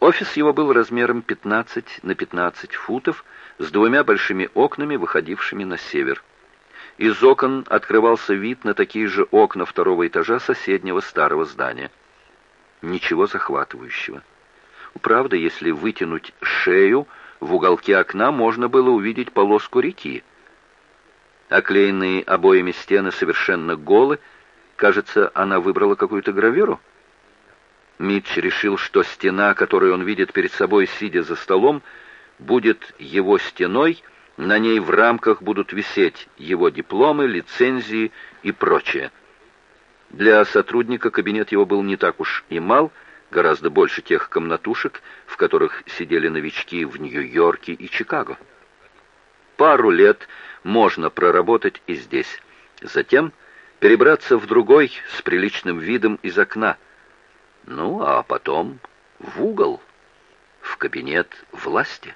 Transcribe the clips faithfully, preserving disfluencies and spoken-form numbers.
Офис его был размером пятнадцать на пятнадцать футов, с двумя большими окнами, выходившими на север. Из окон открывался вид на такие же окна второго этажа соседнего старого здания. Ничего захватывающего. Правда, если вытянуть шею, в уголке окна можно было увидеть полоску реки. Оклеенные обоями стены совершенно голы. Кажется, она выбрала какую-то гравюру. Митч решил, что стена, которую он видит перед собой, сидя за столом, будет его стеной, на ней в рамках будут висеть его дипломы, лицензии и прочее. Для сотрудника кабинет его был не так уж и мал, гораздо больше тех комнатушек, в которых сидели новички в Нью-Йорке и Чикаго. Пару лет можно проработать и здесь. Затем перебраться в другой с приличным видом из окна. Ну, а потом в угол, в кабинет власти.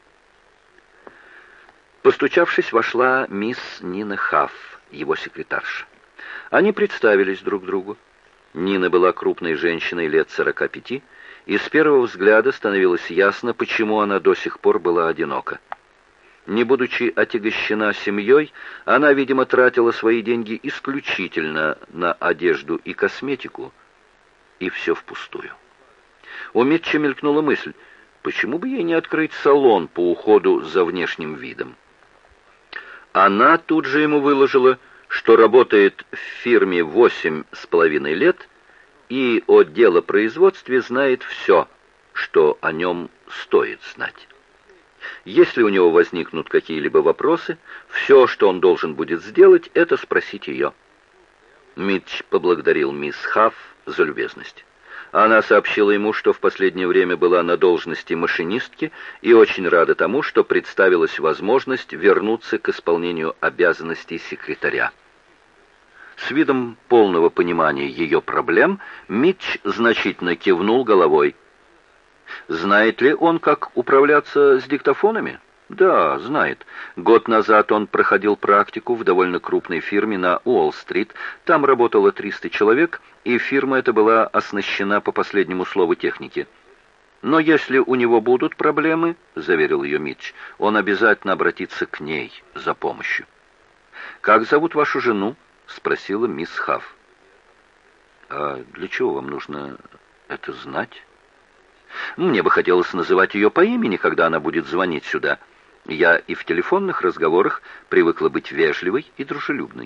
Постучавшись, вошла мисс Нина Хафф, его секретарша. Они представились друг другу. Нина была крупной женщиной лет сорока пяти, и с первого взгляда становилось ясно, почему она до сих пор была одинока. Не будучи отягощена семьей, она, видимо, тратила свои деньги исключительно на одежду и косметику, и все впустую. У Митча мелькнула мысль, почему бы ей не открыть салон по уходу за внешним видом. Она тут же ему выложила, что работает в фирме восемь с половиной лет и о делопроизводстве знает все, что о нем стоит знать. Если у него возникнут какие-либо вопросы, все, что он должен будет сделать, это спросить ее. Митч поблагодарил мисс Хафф за любезность. Она сообщила ему, что в последнее время была на должности машинистки и очень рада тому, что представилась возможность вернуться к исполнению обязанностей секретаря. С видом полного понимания ее проблем Митч значительно кивнул головой. Знает ли он, как управляться с диктофонами? Да, знает. Год назад он проходил практику в довольно крупной фирме на Уолл-стрит. Там работало триста человек, и фирма эта была оснащена по последнему слову техники. Но если у него будут проблемы, заверил ее Митч, он обязательно обратится к ней за помощью. «Как зовут вашу жену?» — спросила мисс Хафф. «А для чего вам нужно это знать?» «Мне бы хотелось называть ее по имени, когда она будет звонить сюда. Я и в телефонных разговорах привыкла быть вежливой и дружелюбной».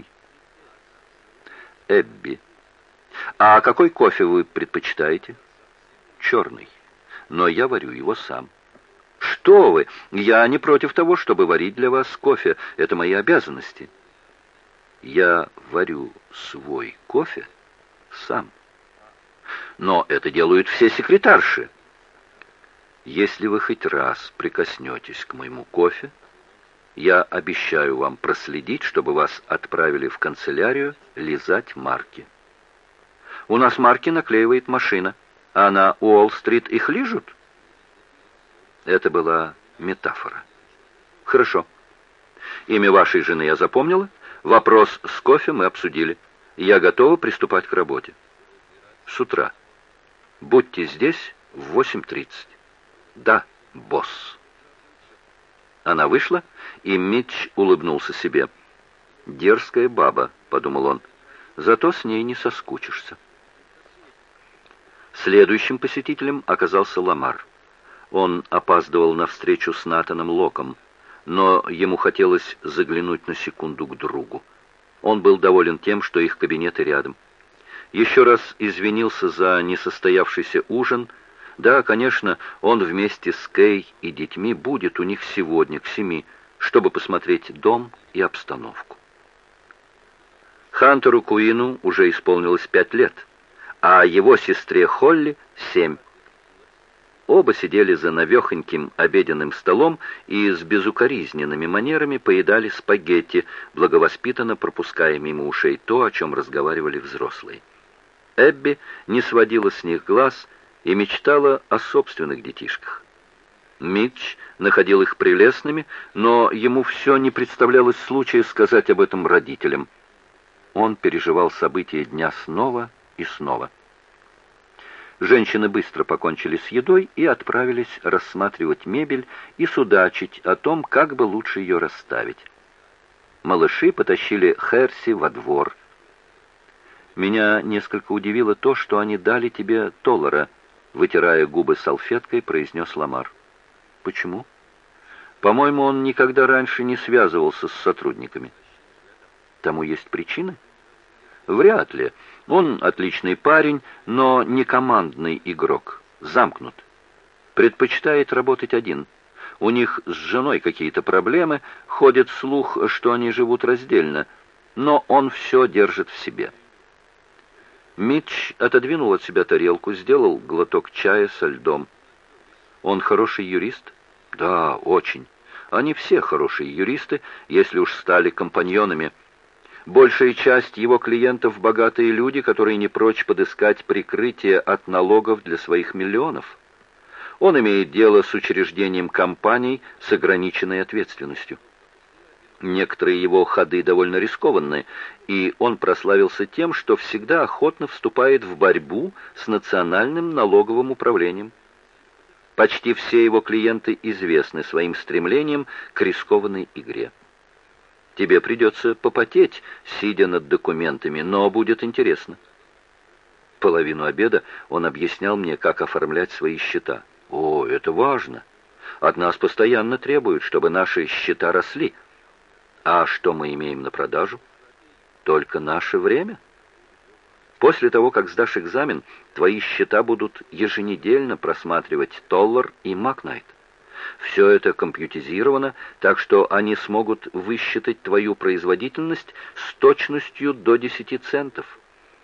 «Эбби. А какой кофе вы предпочитаете?» «Черный. Но я варю его сам». «Что вы! Я не против того, чтобы варить для вас кофе. Это мои обязанности». «Я варю свой кофе сам». «Но это делают все секретарши». «Если вы хоть раз прикоснетесь к моему кофе, я обещаю вам проследить, чтобы вас отправили в канцелярию лизать марки». «У нас марки наклеивает машина, а на Уолл-стрит их лижут?» Это была метафора. «Хорошо. Имя вашей жены я запомнила. Вопрос с кофе мы обсудили. Я готова приступать к работе. С утра. Будьте здесь в восемь тридцать. Да, босс». Она вышла, и Митч улыбнулся себе. «Дерзкая баба», — подумал он, — «зато с ней не соскучишься». Следующим посетителем оказался Ламар. Он опаздывал на встречу с Натаном Локом, но ему хотелось заглянуть на секунду к другу. Он был доволен тем, что их кабинеты рядом. Еще раз извинился за несостоявшийся ужин. Да, конечно, он вместе с Кей и детьми будет у них сегодня к семи, чтобы посмотреть дом и обстановку. Хантеру Куину уже исполнилось пять лет, а его сестре Холли — семь. Оба сидели за навехоньким обеденным столом и с безукоризненными манерами поедали спагетти, благовоспитанно пропуская мимо ушей то, о чем разговаривали взрослые. Эбби не сводила с них глаз и мечтала о собственных детишках. Митч находил их прелестными, но ему все не представлялось случая сказать об этом родителям. Он переживал события дня снова и снова. Женщины быстро покончили с едой и отправились рассматривать мебель и судачить о том, как бы лучше ее расставить. Малыши потащили Херси во двор. «Меня несколько удивило то, что они дали тебе Толлера», — вытирая губы салфеткой, произнес Ламар. «Почему?» «По-моему, он никогда раньше не связывался с сотрудниками». «Тому есть причины?» «Вряд ли. Он отличный парень, но не командный игрок, замкнут. Предпочитает работать один. У них с женой какие-то проблемы, ходит слух, что они живут раздельно, но он все держит в себе». Митч отодвинул от себя тарелку, сделал глоток чая со льдом. «Он хороший юрист?» «Да, очень. Они все хорошие юристы, если уж стали компаньонами. Большая часть его клиентов — богатые люди, которые не прочь подыскать прикрытие от налогов для своих миллионов. Он имеет дело с учреждением компаний с ограниченной ответственностью. Некоторые его ходы довольно рискованны, и он прославился тем, что всегда охотно вступает в борьбу с национальным налоговым управлением. Почти все его клиенты известны своим стремлением к рискованной игре. Тебе придется попотеть, сидя над документами, но будет интересно». Половину обеда он объяснял мне, как оформлять свои счета. «О, это важно. От нас постоянно требуют, чтобы наши счета росли. А что мы имеем на продажу? Только наше время. После того, как сдашь экзамен, твои счета будут еженедельно просматривать Толлер и Макнайт. Все это компьютеризировано, так что они смогут высчитать твою производительность с точностью до десяти центов.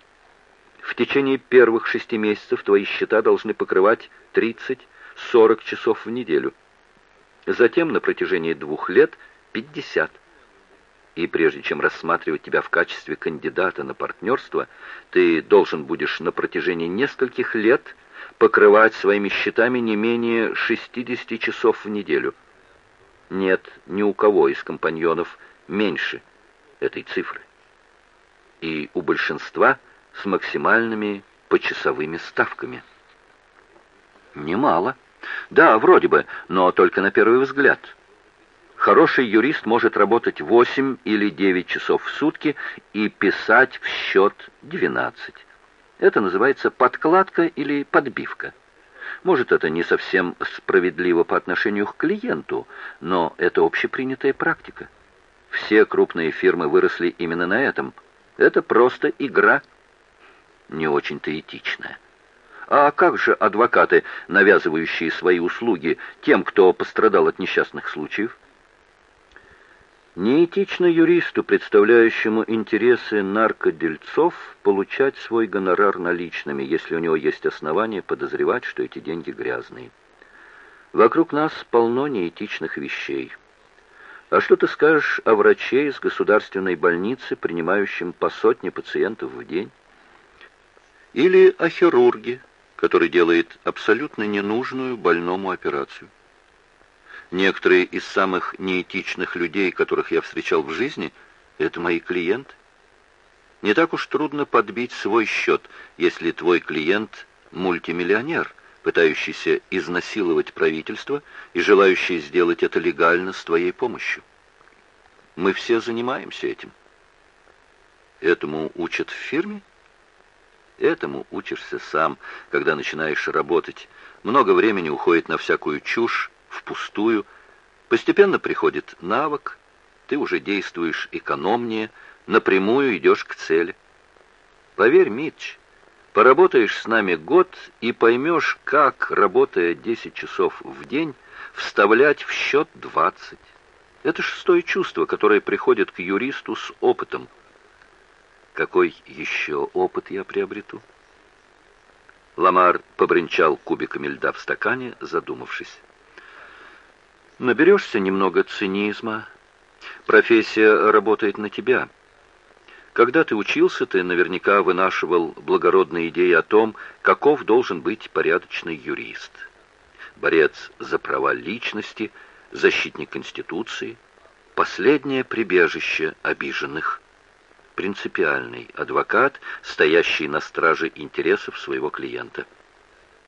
В течение первых шести месяцев твои счета должны покрывать тридцать-сорок часов в неделю. Затем на протяжении двух лет пятьдесят. И прежде чем рассматривать тебя в качестве кандидата на партнерство, ты должен будешь на протяжении нескольких лет покрывать своими счетами не менее шестидесяти часов в неделю. Нет ни у кого из компаньонов меньше этой цифры. И у большинства с максимальными почасовыми ставками. Немало. Да, вроде бы, но только на первый взгляд. Хороший юрист может работать восемь или девять часов в сутки и писать в счет двенадцать. Это называется подкладка или подбивка. Может, это не совсем справедливо по отношению к клиенту, но это общепринятая практика. Все крупные фирмы выросли именно на этом. Это просто игра. Не очень-то этичная. А как же адвокаты, навязывающие свои услуги тем, кто пострадал от несчастных случаев? Неэтично юристу, представляющему интересы наркодельцов, получать свой гонорар наличными, если у него есть основания подозревать, что эти деньги грязные. Вокруг нас полно неэтичных вещей. А что ты скажешь о враче из государственной больницы, принимающем по сотне пациентов в день? Или о хирурге, который делает абсолютно ненужную больному операцию? Некоторые из самых неэтичных людей, которых я встречал в жизни, это мои клиенты. Не так уж трудно подбить свой счет, если твой клиент – мультимиллионер, пытающийся изнасиловать правительство и желающий сделать это легально с твоей помощью. Мы все занимаемся этим. Этому учат в фирме? Этому учишься сам, когда начинаешь работать. Много времени уходит на всякую чушь, впустую. Постепенно приходит навык, ты уже действуешь экономнее, напрямую идешь к цели. Поверь, Митч, поработаешь с нами год и поймешь, как, работая десять часов в день, вставлять в счет двадцать. Это шестое чувство, которое приходит к юристу с опытом. Какой еще опыт я приобрету? Ламар побренчал кубиками льда в стакане, задумавшись. Наберешься немного цинизма. Профессия работает на тебя. Когда ты учился, ты наверняка вынашивал благородные идеи о том, каков должен быть порядочный юрист. Борец за права личности, защитник Конституции, последнее прибежище обиженных, принципиальный адвокат, стоящий на страже интересов своего клиента.